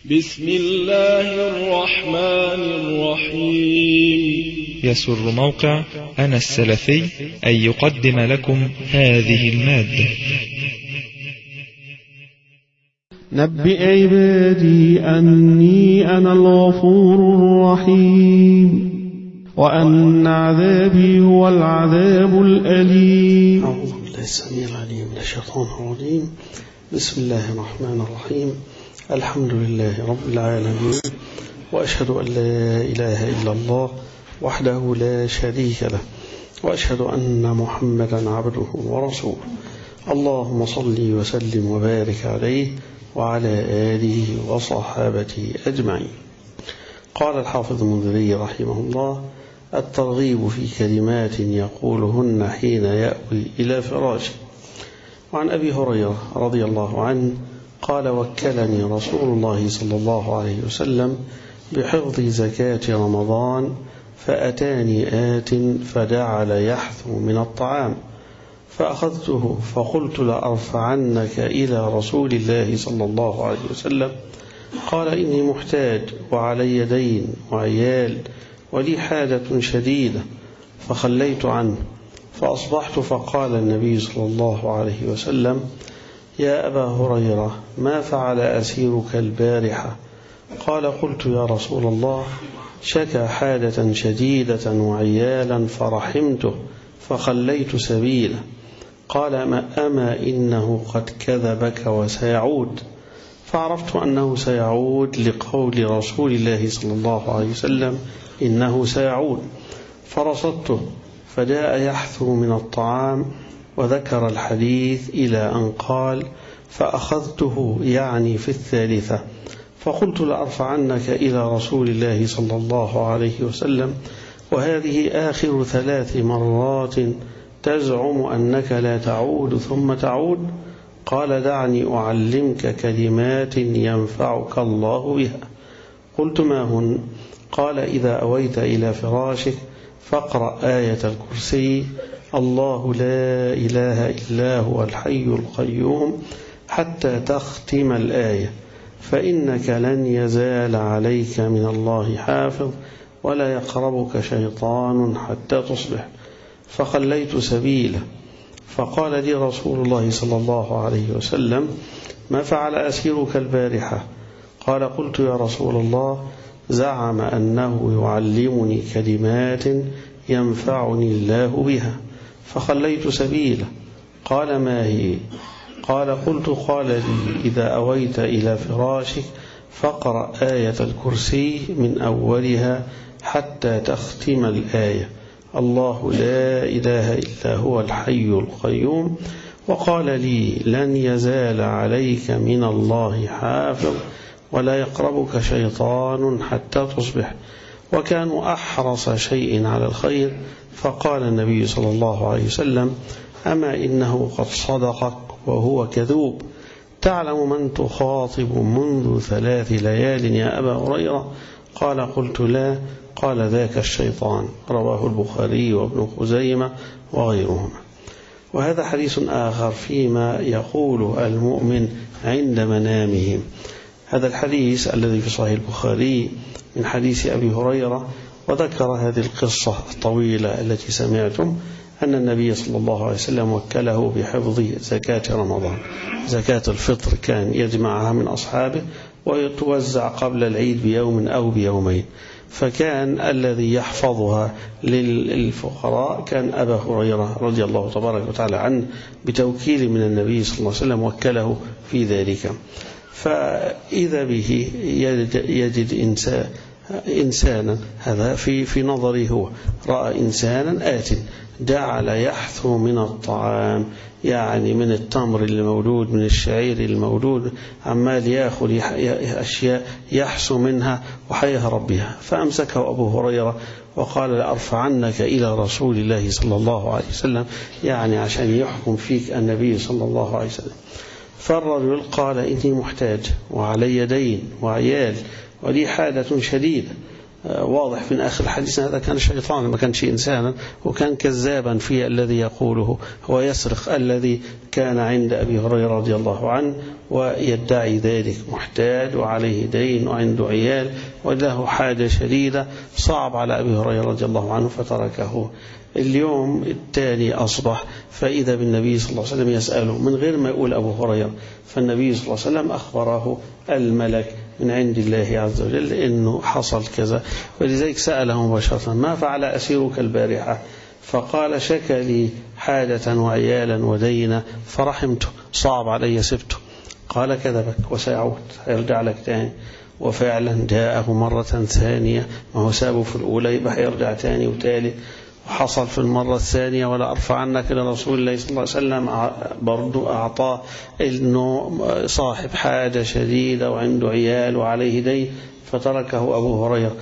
بسم الله الرحمن الرحيم. يسر موقع أنا السلفي أن يقدم لكم هذه المادة. نبئ عبادي أني أنا الغفور الرحيم وأن عذابي هو العذاب الأليم. أعوذ بالله السميع العليم من الشيطان الرجيم. بسم الله الرحمن الرحيم. الحمد لله رب العالمين، وأشهد أن لا إله إلا الله وحده لا شريك له، وأشهد أن محمدا عبده ورسوله. اللهم صل وسلم وبارك عليه وعلى آله وصحابته أجمعين. قال الحافظ المنذري رحمه الله: الترغيب في كلمات يقولهن حين يأوي إلى فراشه. وعن أبي هريرة رضي الله عنه قال: وكلني رسول الله صلى الله عليه وسلم بحفظ زكاة رمضان، فأتاني آت فجعل يحثو من الطعام، فأخذته فقلت لأرفعنك إلى رسول الله صلى الله عليه وسلم. قال: إني محتاج وعلي دين وعيال ولي حاجة شديدة، فخليت عنه. فأصبحت فقال النبي صلى الله عليه وسلم: يا أبا هريرة، ما فعل أسيرك البارحة؟ قال: قلت يا رسول الله، شكى حاجة شديدة وعيالا فرحمته فخليت سبيله. قال: أما إنه قد كذبك وسيعود. فعرفت أنه سيعود لقول رسول الله صلى الله عليه وسلم: إنه سيعود. فرصدته فجاء يحثو من الطعام، وذكر الحديث إلى أن قال: فأخذته، يعني في الثالثة، فقلت لأرفعنك إلى رسول الله صلى الله عليه وسلم، وهذه آخر 3 مرات تزعم أنك لا تعود ثم تعود. قال: دعني أعلمك كلمات ينفعك الله بها. قلت: ما هن؟ قال: إذا أويت إلى فراشك فاقرأ آية الكرسي: الله لا إله إلا هو الحي القيوم، حتى تختم الآية، فإنك لن يزال عليك من الله حافظ، ولا يقربك شيطان حتى تصبح. فخليت سبيله. فقال لي رسول الله صلى الله عليه وسلم: ما فعل أسيرك البارحة؟ قال: قلت يا رسول الله، زعم أنه يعلمني كلمات ينفعني الله بها، فخليت سبيله. قال: ما هي؟ قال: قال لي: إذا أويت إلى فراشك فاقرأ آية الكرسي من أولها حتى تختم الآية: الله لا إله إلا هو الحي القيوم. وقال لي: لن يزال عليك من الله حافظ، ولا يقربك شيطان حتى تصبح. وكانوا أحرص شيء على الخير. فقال النبي صلى الله عليه وسلم: أما إنه قد صدقك وهو كذوب. تعلم من تخاطب منذ 3 ليال يا أبا هريرة؟ قال: قلت لا. قال: ذاك الشيطان. رواه البخاري وابن خزيمة وغيرهما. وهذا حديث آخر فيما يقول المؤمن عند منامهم. هذا الحديث الذي في صحيح البخاري من حديث أبي هريرة، وذكر هذه القصة الطويلة التي سمعتم، أن النبي صلى الله عليه وسلم وكله بحفظ زكاة رمضان. زكاة الفطر كان يجمعها من أصحابه ويتوزع قبل العيد بيوم أو بيومين، فكان الذي يحفظها للفقراء كان أبا هريرة رضي الله تبارك وتعالى عنه، بتوكيل من النبي صلى الله عليه وسلم وكله في ذلك. فإذا به يجد إنسانا، هذا في نظره هو، رأى إنسانا آت جعل يحثو من الطعام، يعني من التمر المولود، من الشعير المولود، عمال يأخذ أشياء يحسو منها وحيهرب بها. فأمسكه أبو هريرة وقال: لأرفعنك إلى رسول الله صلى الله عليه وسلم، يعني عشان يحكم فيك النبي صلى الله عليه وسلم. فالرجل قال: إني محتاج وعلي دين وعيال ولي حاجة شديدة. واضح من آخر الحديث هذا كان شيطان، ما كانش إنسانا، وكان كذابا في الذي يقوله. هو يسرق الذي كان عند أبي هريرة رضي الله عنه، ويدعي ذلك، محتاج وعليه دين وعنده عيال وله حاجة شديدة، صعب على أبي هريرة رضي الله عنه فتركه. اليوم التالي أصبح فإذا بالنبي صلى الله عليه وسلم يسأله من غير ما يقول أبو هريرة، فالنبي صلى الله عليه وسلم أخبره الملك من عند الله عز وجل إنه حصل كذا، ولذلك سأله مباشرة ما فعل أسيرك البارحة؟ فقال شكى لي حاجة وعيالا ودينا فرحمته، صعب علي سبته. قال كذبك وسيعود، هيرجع لك تاني. وفعلا جاءه مرة ثانية، ما هو سابه في الأولى يبقى هيرجع تاني وتالي، وحصل في المرة الثانية ولا أرفع عنك إلى رسول الله صلى الله عليه وسلم، برضو أعطاه إنه صاحب حاجة شديدة وعنده عيال وعليه دين فتركه أبو هريرة.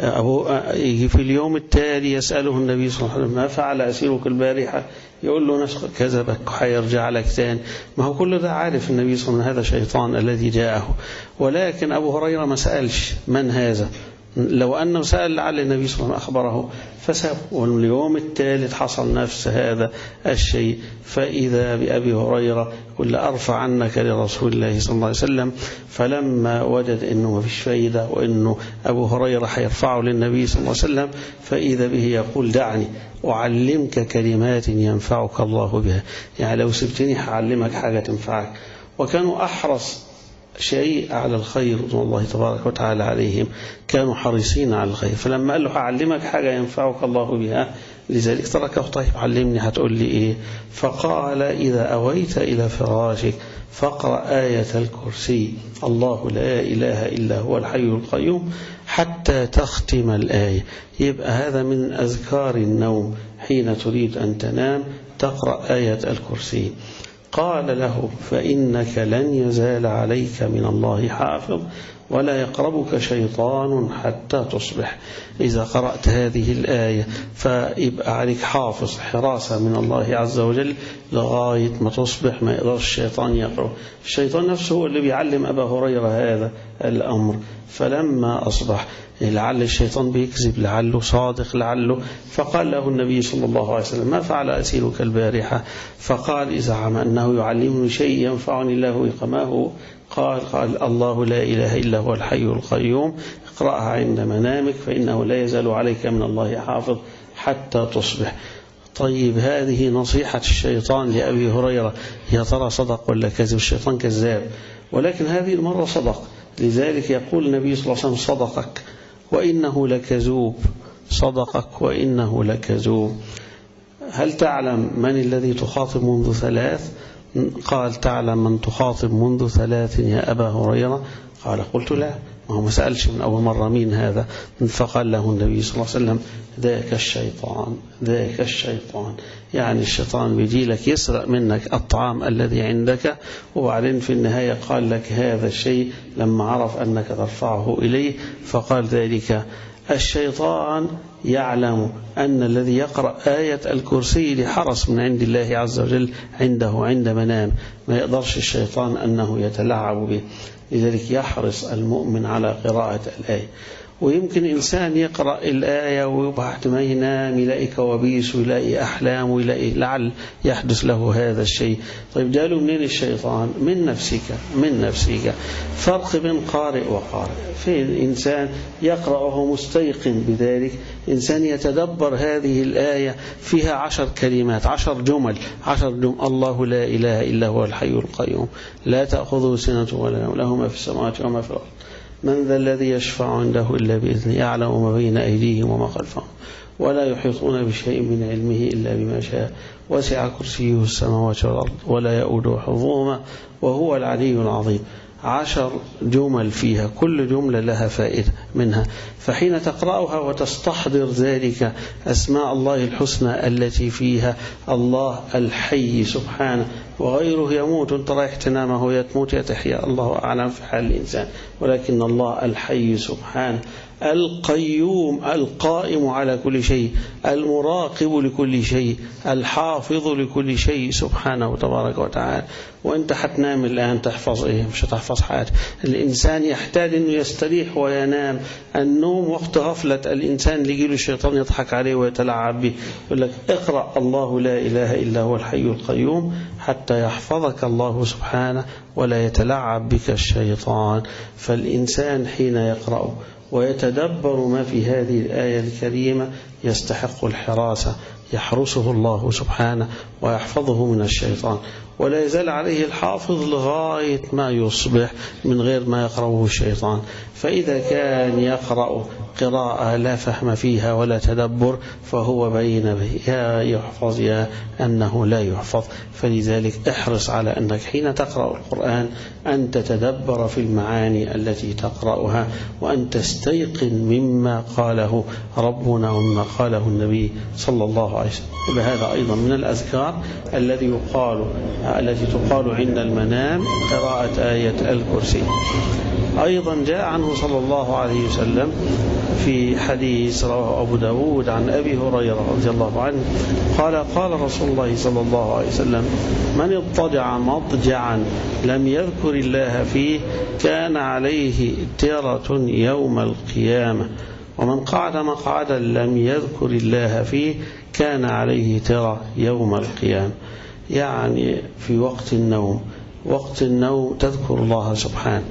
يجي في اليوم التالي يسأله النبي صلى الله عليه وسلم ما فعل أسيرك البارحة؟ يقول له نسخ كذبك وحيرجع لك تاني. ما هو كل ده عارف النبي صلى الله عليه وسلم هذا شيطان الذي جاءه، ولكن أبو هريرة ما سألش من هذا. لو أنه سأل لعل النبي صلى الله عليه وسلم أخبره فساب. واليوم الثالث حصل نفس هذا الشيء، فإذا بأبي هريرة قل أرفع عنك لرسول الله صلى الله عليه وسلم. فلما وجد أنه ما فيش فايدة وأنه أبو هريرة حيرفعه للنبي صلى الله عليه وسلم، فإذا به يقول دعني أعلمك كلمات ينفعك الله بها، يعني لو سبتني هعلمك حاجة تنفعك. وكانوا أحرص شيء على الخير رضوان الله تبارك وتعالى عليهم، كانوا حريصين على الخير. فلما قال له أعلمك حاجة ينفعك الله بها لذلك تركه. طيب علمني، هتقول لي إيه؟ فقال إذا أويت إلى فراشك فاقرأ آية الكرسي الله لا إله إلا هو الحي القيوم حتى تختم الآية. يبقى هذا من أذكار النوم، حين تريد أن تنام تقرأ آية الكرسي. قال له فإنك لن يزال عليك من الله حافظ ولا يقربك شيطان حتى تصبح. إذا قرأت هذه الآية فيبقى عليك حافظ، حراسة من الله عز وجل لغاية ما تصبح، ما يقدرش الشيطان يقرب. الشيطان نفسه هو اللي بيعلم أبا هريرة هذا الأمر. فلما أصبح لعل الشيطان بيكذب، لعله صادق، لعله. فقال له النبي صلى الله عليه وسلم ما فعل أسيرك البارحة؟ فقال إذا زعم أنه يعلمني شيء ينفعني الله إقامه قال الله لا إله إلا هو الحي القيوم اقرأها عند منامك فإنه لا يزال عليك من الله حافظ حتى تصبح. طيب هذه نصيحة الشيطان لأبي هريرة، يا ترى صدق ولا كذب؟ الشيطان كذاب، ولكن هذه المرة صدق. لذلك يقول النبي صلى الله عليه وسلم صدقك وإنه لكذوب، صدقك وإنه لكذوب. هل تعلم من الذي تخاطب منذ 3؟ قال تعلم من تخاطب منذ 3 يا أبا هريرة؟ قال قلت لا، ما هو ما سألش من أول مرة مين هذا. فقال له النبي صلى الله عليه وسلم ذاك الشيطان، ذاك الشيطان. يعني الشيطان بيجي لك يسرق منك الطعام الذي عندك، وبعدين في النهاية قال لك هذا الشيء لما عرف أنك ترفعه إليه. فقال ذلك الشيطان يعلم أن الذي يقرأ آية الكرسي لحرس من عند الله عز وجل عنده عند منام، ما يقدرش الشيطان أنه يتلاعب به. لذلك يحرص المؤمن على قراءة الآية. ويمكن إنسان يقرأ الآية وبعد ما ينام يلاقي كوابيس ويلاقي أحلام ويلاقي لعل يحدث له هذا الشيء. طيب جاله منين الشيطان؟ من نفسك، من نفسك. فرق بين قارئ وقارئ. فين إنسان يقرأ وهو مستيقن بذلك، إنسان يتدبر هذه الآية فيها 10 كلمات، 10 جمل. الله لا إله إلا هو الحي القيوم لا تأخذه سنة ولا نوم له ما في السماوات وما في الأرض من ذا الذي يشفع عنده إلا بإذنه يعلم ما بين أيديهم وما خلفهم ولا يحيطون بشيء من علمه إلا بما شاء وسع كرسيه السماوات والأرض ولا يؤوده حفظهما وهو العلي العظيم. 10 جمل فيها، كل جملة لها فائدة منها. فحين تقرأها وتستحضر ذلك أسماء الله الحسنى التي فيها الله الحي سبحانه، وغيره يموت وانت رايح تنام هو يتموت يتحيا، الله أعلم في حال الإنسان، ولكن الله الحي سبحانه القيوم القائم على كل شيء المراقب لكل شيء الحافظ لكل شيء سبحانه تبارك وتعالى. وانت حتنام الآن تحفظ ايه؟ مش هتحفظ حاجة. الإنسان يحتاج انه يستريح وينام. النوم وقت غفلة الإنسان اللي يجيله الشيطان يضحك عليه ويتلعب به، يقول لك اقرأ الله لا إله إلا هو الحي القيوم حتى يحفظك الله سبحانه ولا يتلعب بك الشيطان. فالإنسان حين يقرأ ويتدبر ما في هذه الآية الكريمة يستحق الحراسة، يحرسه الله سبحانه ويحفظه من الشيطان، ولا يزال عليه الحافظ لغاية ما يصبح من غير ما يقرأه الشيطان. فإذا كان يقرأ قراءة لا فهم فيها ولا تدبر فهو بين يا يحفظ يا أنه لا يحفظ. فلذلك احرص على أنك حين تقرأ القرآن أن تتدبر في المعاني التي تقرأها، وأن تستيقن مما قاله ربنا ومما قاله النبي صلى الله عليه وسلم. وهذا أيضا من الأذكار التي تقال عند المنام قراءة آية الكرسي. أيضا جاء عنه صلى الله عليه وسلم في حديث رواه أبو داود عن أبي هريرة رضي الله عنه قال رسول الله صلى الله عليه وسلم: من اضطجع مضجعا لم يذكر الله فيه كان عليه ترة يوم القيامة، ومن قعد مقعدا لم يذكر الله فيه كان عليه ترة يوم القيامة. يعني في وقت النوم تذكر الله سبحانه،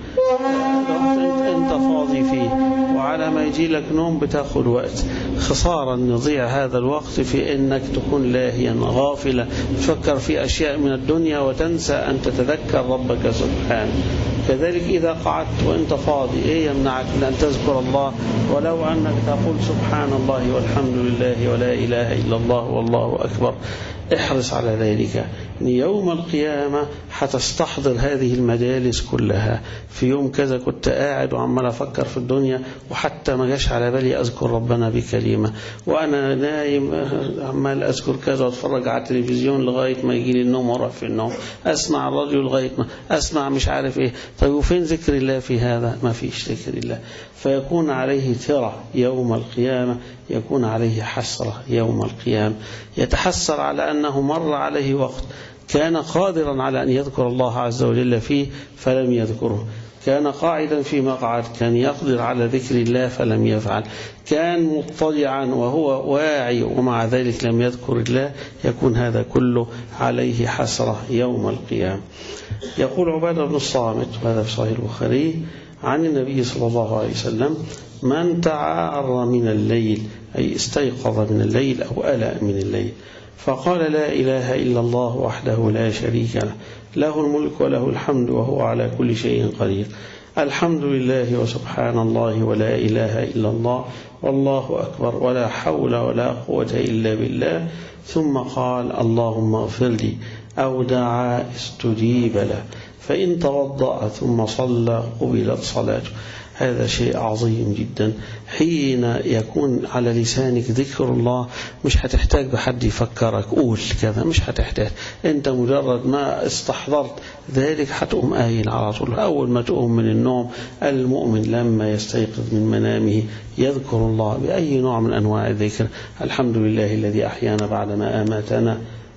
انت فاضي فيه وعلى ما يجي لك نوم بتاخد وقت، خسارة ان يضيع هذا الوقت في انك تكون لاهيا غافلا تفكر في اشياء من الدنيا وتنسى ان تتذكر ربك سبحانه. كذلك إذا قعدت وأنت فاضي إيه يمنعك من أن تذكر الله ولو أنك تقول سبحان الله والحمد لله ولا إله إلا الله والله أكبر. احرص على ذلك. يوم القيامة حتستحضر هذه المجالس كلها. في يوم كذا كنت قاعد وعمال أفكر في الدنيا وحتى ما جاش على بالي أذكر ربنا بكلمة، وأنا نايم عمال أذكر كذا وأتفرج على التلفزيون لغاية ما يجي لي النوم وأروح في النوم، أسمع الراديو لغاية ما أسمع مش عارف إيه. طيب وفين ذكر الله في هذا؟ ما فيش ذكر الله. فيكون عليه ترى يوم القيامة، يكون عليه حسرة يوم القيامة، يتحسر على أنه مر عليه وقت كان قادرا على أن يذكر الله عز وجل فيه فلم يذكره، كان قاعدا في مقعد كان يقدر على ذكر الله فلم يفعل، كان مضطجعا وهو واعي ومع ذلك لم يذكر الله. يكون هذا كله عليه حسرة يوم القيامة. يقول عبادة بن الصامت وهذا في صحيح البخاري عن النبي صلى الله عليه وسلم: من تعار من الليل أي استيقظ من الليل أو ألأ من الليل فقال لا إله إلا الله وحده لا شريك له، له الملك وله الحمد وهو على كل شيء قدير، الحمد لله وسبحان الله ولا إله إلا الله والله أكبر ولا حول ولا قوة إلا بالله، ثم قال اللهم اغفر لي أو دعا استجيب له، فإن توضأ ثم صلى قبلت صلاته. هذا شيء عظيم جدا. حين يكون على لسانك ذكر الله مش هتحتاج بحد يفكرك قول كذا، مش هتحتاج، انت مجرد ما استحضرت ذلك هتقوم قايل على طول. أول ما تقوم من النوم المؤمن لما يستيقظ من منامه يذكر الله بأي نوع من أنواع الذكر: الحمد لله الذي أحيانا بعدما أماتنا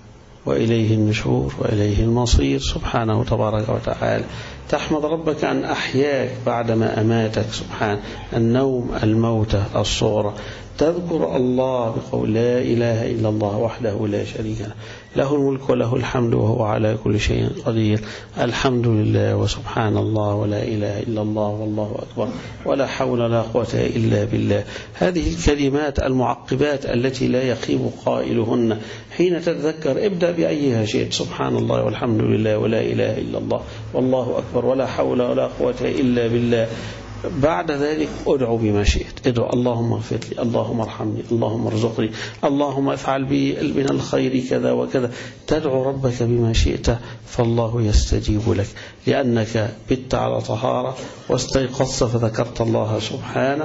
وإليه النشور وإليه المصير، سبحانه تبارك وتعالى. تحمد ربك أن أحياك بعدما أماتك، سبحان النوم الموتة الصغرى. تذكر الله بقول لا إله إلا الله وحده لا شريك له، له الملك وله الحمد وهو على كل شيء قدير، الحمد لله وسبحان الله ولا إله إلا الله والله أكبر ولا حول ولا قوة إلا بالله. هذه الكلمات المعقبات التي لا يخيب قائلهن. حين تتذكر ابدأ بأيها شئت: سبحان الله والحمد لله ولا إله إلا الله والله أكبر ولا حول ولا قوة إلا بالله. بعد ذلك ادعو بما شئت، ادعو اللهم اغفر لي، اللهم ارحمني، اللهم ارزقني، اللهم افعل بي من الخير كذا وكذا. تدعو ربك بما شئت فالله يستجيب لك، لأنك بت على طهارة واستيقظت فذكرت الله سبحانه.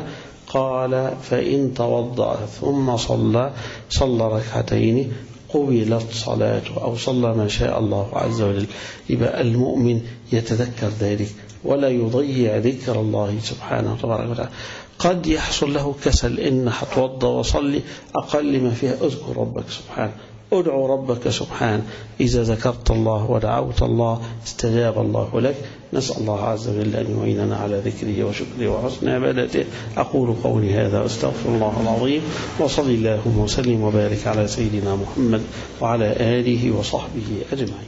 قال فإن توضأ ثم صلى ركعتين قبلت صلاته، أو صلى ما شاء الله عز وجل. يبقى المؤمن يتذكر ذلك ولا يضيع ذكر الله سبحانه وتبارك وتعالى. قد يحصل له كسل إن هتوضى وصلي، أقل ما فيها اذكر ربك سبحانه، ادعو ربك سبحانه. إذا ذكرت الله ودعوت الله استجاب الله لك. نسأل الله عز وجل أن يعيننا على ذكره وشكره وحسن عبادته. أقول قولي هذا واستغفر الله العظيم، وصلي اللهم وسلم وبارك على سيدنا محمد وعلى آله وصحبه أجمعين.